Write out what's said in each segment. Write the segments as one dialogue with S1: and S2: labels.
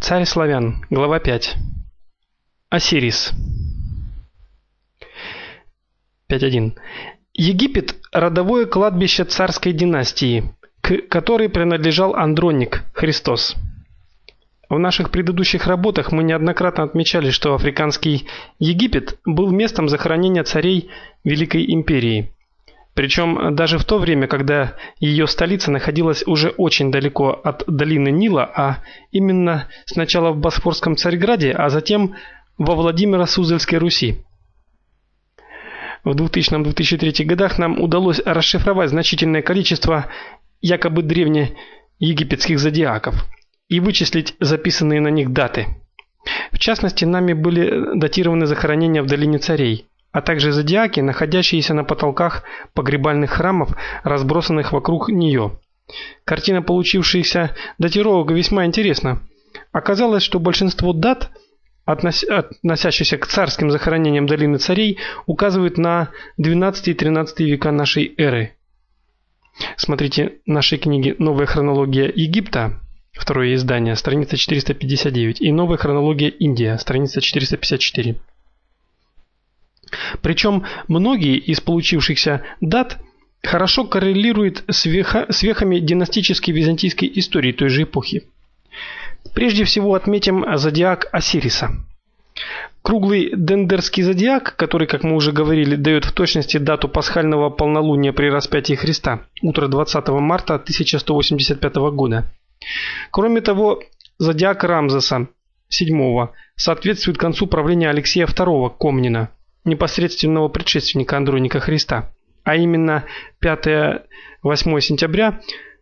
S1: Царь славян. Глава 5. Осирис. 5.1. Египет – родовое кладбище царской династии, к которой принадлежал Андроник, Христос. В наших предыдущих работах мы неоднократно отмечали, что африканский Египет был местом захоронения царей Великой империи. Причем даже в то время, когда ее столица находилась уже очень далеко от долины Нила, а именно сначала в Босфорском Царьграде, а затем во Владимиро-Суздальской Руси. В 2000-2003 годах нам удалось расшифровать значительное количество якобы древнеегипетских зодиаков и вычислить записанные на них даты. В частности, нами были датированы захоронения в долине царей, а также зодиаки, находящиеся на потолках погребальных храмов, разбросанных вокруг нее. Картина получившихся датировок весьма интересна. Оказалось, что большинство дат, относящихся к царским захоронениям долины царей, указывают на 12 и 13 века нашей эры. Смотрите наши книги «Новая хронология Египта», второе издание, страница 459, и «Новая хронология Индия», страница 454. Причем многие из получившихся дат хорошо коррелируют с вехами династической византийской истории той же эпохи. Прежде всего отметим зодиак Осириса. Круглый дендерский зодиак, который, как мы уже говорили, дает в точности дату пасхального полнолуния при распятии Христа, утро 20 марта 1185 года. Кроме того, зодиак Рамзеса VII соответствует концу правления Алексея II Комнина, непосредственного предшественника Андроника Христа, а именно 5-8 сентября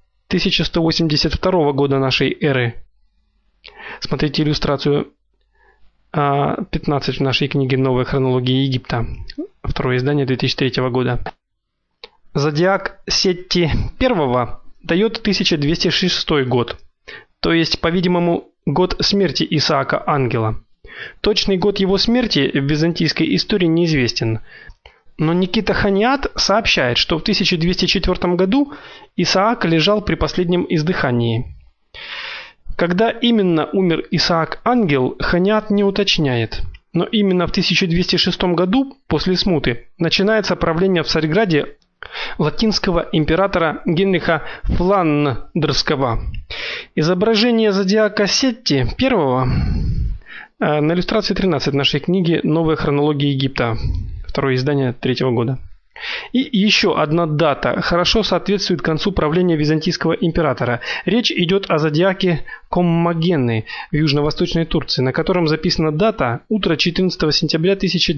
S1: 1182 года нашей эры. Смотрите иллюстрацию 15 в нашей книге «Новая хронология Египта», второе издание 2003 года. Зодиак Сетти I дает 1206 год, то есть, по-видимому, год смерти Исаака Ангела. Точный год его смерти в византийской истории неизвестен, но Никита Ханиат сообщает, что в 1204 году Исаак лежал при последнем издыхании. Когда именно умер Исаак Ангел, Ханиат не уточняет, но именно в 1206 году, после смуты, начинается правление в Царьграде латинского императора Генриха Фландрского. Изображение зодиака Сетти I на иллюстрации 13 нашей книги «Новая хронология Египта», второе издание 3 года. И еще одна дата хорошо соответствует концу правления византийского императора. Речь идет о зодиаке Коммагены в южно-восточной Турции, на котором записана дата утро 14 сентября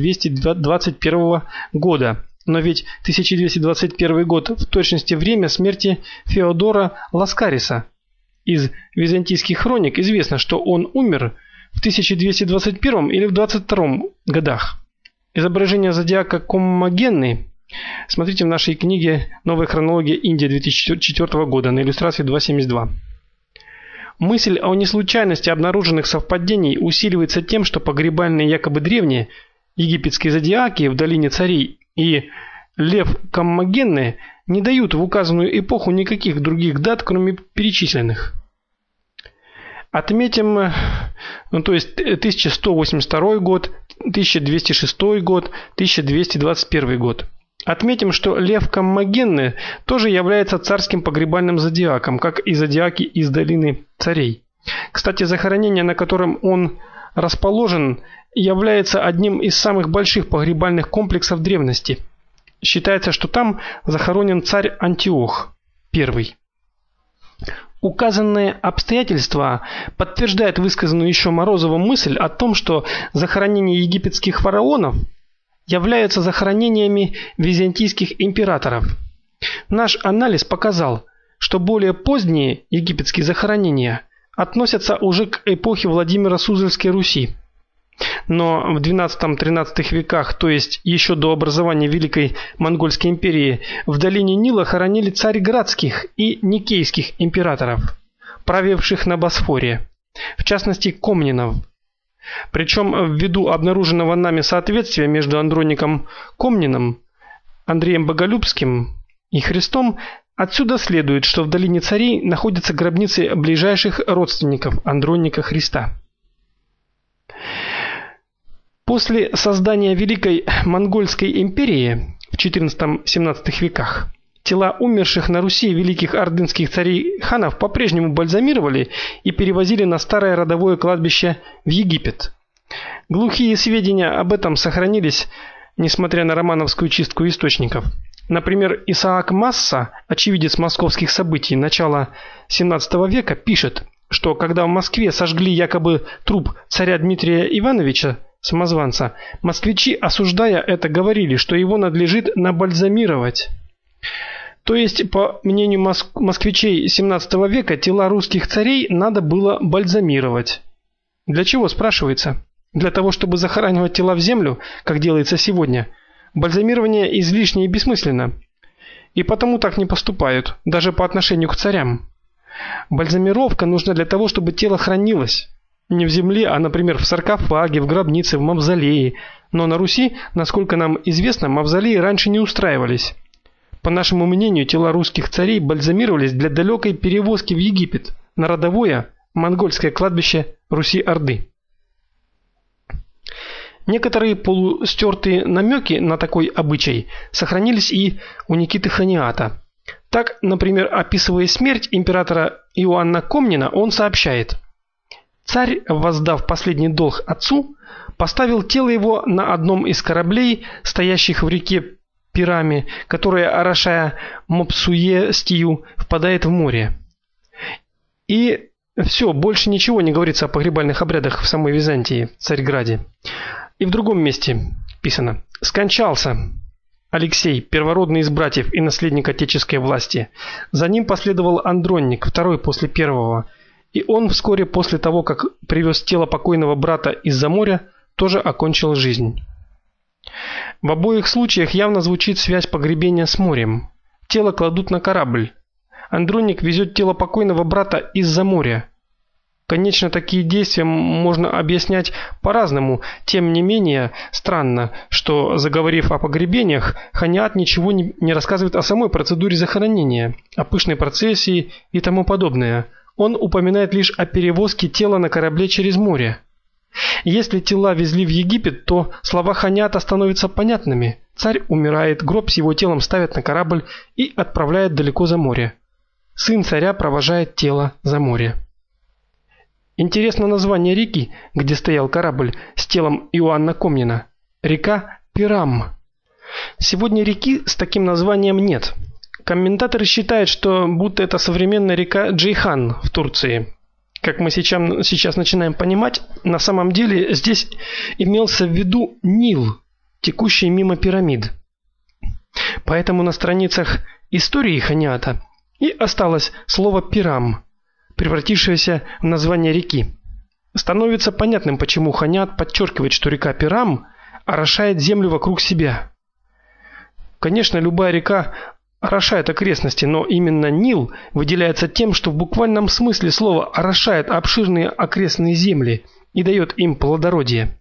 S1: 1221 года. Но ведь 1221 год в точности время смерти Феодора Ласкариса. Из византийских хроник известно, что он умер в 1221 или в 22 годах. Изображение зодиака Коммагены смотрите в нашей книге «Новая хронология Индия» 2004 года на иллюстрации 272. Мысль о неслучайности обнаруженных совпадений усиливается тем, что погребальные якобы древние египетские зодиаки в долине царей и лев Коммагены не дают в указанную эпоху никаких других дат, кроме перечисленных. Отметим, то есть 1182 год, 1206 год, 1221 год. Отметим, что лев Коммагены тоже является царским погребальным зодиаком, как и зодиаки из долины царей. Кстати, захоронение, на котором он расположен, является одним из самых больших погребальных комплексов древности. Считается, что там захоронен царь Антиох I. Указанные обстоятельства подтверждают высказанную еще Морозовым мысль о том, что захоронения египетских фараонов являются захоронениями византийских императоров. Наш анализ показал, что более поздние египетские захоронения относятся уже к эпохе Владимиро-Суздальской Руси. Но в XII-XIII веках, то есть еще до образования Великой Монгольской империи, в долине Нила хоронили царьградских и никейских императоров, правивших на Босфоре, в частности Комнинов. Причем ввиду обнаруженного нами соответствия между Андроником Комниным, Андреем Боголюбским и Христом, Отсюда следует, что в долине царей находятся гробницы ближайших родственников Андроника Христа. После создания Великой Монгольской империи в XIV-XVII веках тела умерших на Руси великих ордынских царей-ханов по-прежнему бальзамировали и перевозили на старое родовое кладбище в Египет. Глухие сведения об этом сохранились, несмотря на романовскую чистку источников. Например, Исаак Масса, очевидец московских событий начала XVII века, пишет, что когда в Москве сожгли якобы труп царя Дмитрия Ивановича, самозванца, москвичи, осуждая это, говорили, что его надлежит набальзамировать. То есть, по мнению москвичей XVII века, тела русских царей надо было бальзамировать. Для чего, спрашивается? Для того, чтобы захоранивать тела в землю, как делается сегодня. Бальзамирование излишне и бессмысленно. И потому так не поступают, даже по отношению к царям. Бальзамировка нужна для того, чтобы тело хранилось. Не в земле, а, например, в саркофаге, в гробнице, в мавзолее. Но на Руси, насколько нам известно, мавзолеи раньше не устраивались. По нашему мнению, тела русских царей бальзамировались для далекой перевозки в Египет, на родовое монгольское кладбище Руси-Орды. Некоторые полустертые намеки на такой обычай сохранились и у Никиты Ханьята. Так, например, описывая смерть императора Иоанна Комнина, он сообщает: «Царь, воздав последний долг отцу, поставил тело его на одном из кораблей, стоящих в реке Пираме, которая, орошая Мопсуе-Стию, впадает в море». И все, больше ничего не говорится о погребальных обрядах в самой Византии, в Царьграде. И в другом месте писано: «Скончался Алексей, первородный из братьев и наследник отеческой власти. За ним последовал Андроник, второй после первого. И он вскоре после того, как привез тело покойного брата из-за моря, тоже окончил жизнь». В обоих случаях явно звучит связь погребения с морем. Тело кладут на корабль. Андроник везет тело покойного брата из-за моря. Конечно, такие действия можно объяснять по-разному. Тем не менее, странно, что, заговорив о погребениях, Ханьят ничего не рассказывает о самой процедуре захоронения, о пышной процессии и тому подобное. Он упоминает лишь о перевозке тела на корабле через море. Если тела везли в Египет, то слова Ханьята становятся понятными. Царь умирает, гроб с его телом ставят на корабль и отправляют далеко за море. Сын царя провожает тело за море. Интересно название реки, где стоял корабль с телом Иоанна Комнина. Река Пирам. Сегодня реки с таким названием нет. Комментаторы считают, что будто это современная река Джейхан в Турции. Как мы сейчас начинаем понимать, на самом деле здесь имелся в виду Нил, текущий мимо пирамид. Поэтому на страницах истории Ханьята и осталось слово Пирам, превратившееся в название реки. Становится понятным, почему Ханьят подчеркивает, что река Пирам орошает землю вокруг себя. Конечно, любая река орошает окрестности, но именно Нил выделяется тем, что в буквальном смысле слова орошает обширные окрестные земли и дает им плодородие.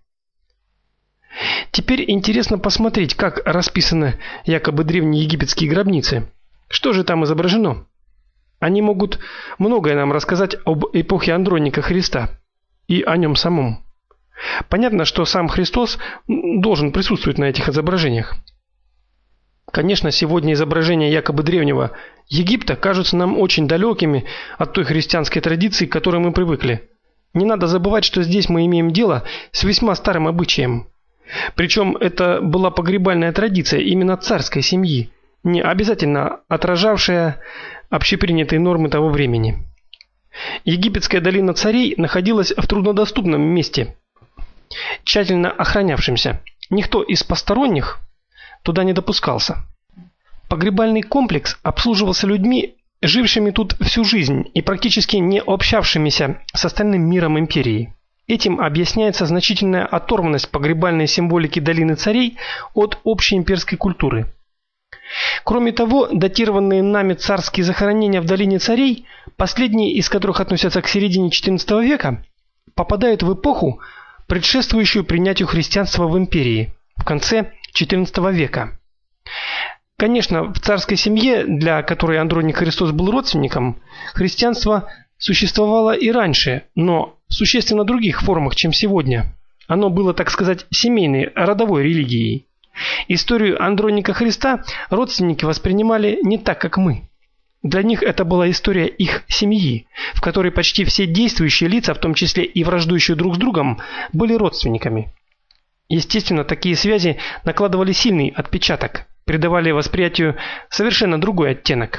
S1: Теперь интересно посмотреть, как расписаны якобы древние египетские гробницы. Что же там изображено? Они могут многое нам рассказать об эпохе Андроника Христа и о нем самом. Понятно, что сам Христос должен присутствовать на этих изображениях. Конечно, сегодня изображения якобы древнего Египта кажутся нам очень далекими от той христианской традиции, к которой мы привыкли. Не надо забывать, что здесь мы имеем дело с весьма старым обычаем. Причем это была погребальная традиция именно царской семьи, не обязательно отражавшая общепринятые нормы того времени. Египетская долина царей находилась в труднодоступном месте, тщательно охранявшемся. Никто из посторонних туда не допускался. Погребальный комплекс обслуживался людьми, жившими тут всю жизнь и практически не общавшимися с остальным миром империи. Этим объясняется значительная оторванность погребальной символики долины царей от общей имперской культуры. Кроме того, датированные нами царские захоронения в долине царей, последние из которых относятся к середине XIV века, попадают в эпоху, предшествующую принятию христианства в империи, в конце XIV века. Конечно, в царской семье, для которой Андроник Христос был родственником, христианство существовало и раньше, но в существенно других формах, чем сегодня. Оно было, так сказать, семейной, родовой религией. Историю Андроника Христа родственники воспринимали не так, как мы. Для них это была история их семьи, в которой почти все действующие лица, в том числе и враждующие друг с другом, были родственниками. Естественно, такие связи накладывали сильный отпечаток, придавали восприятию совершенно другой оттенок.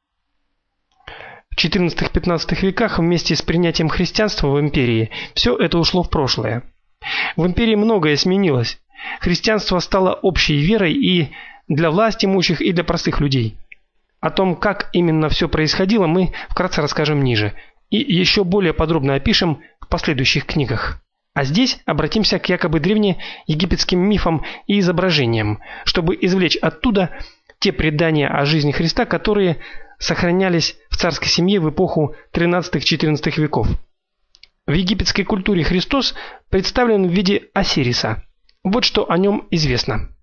S1: В XIV-XV веках вместе с принятием христианства в империи все это ушло в прошлое. В империи многое сменилось. Христианство стало общей верой и для власть имущих, и для простых людей. О том, как именно все происходило, мы вкратце расскажем ниже и еще более подробно опишем в последующих книгах. А здесь обратимся к якобы древнеегипетским мифам и изображениям, чтобы извлечь оттуда те предания о жизни Христа, которые сохранялись в царской семье в эпоху XIII-XIV веков. В египетской культуре Христос представлен в виде Осириса. Вот что о нем известно.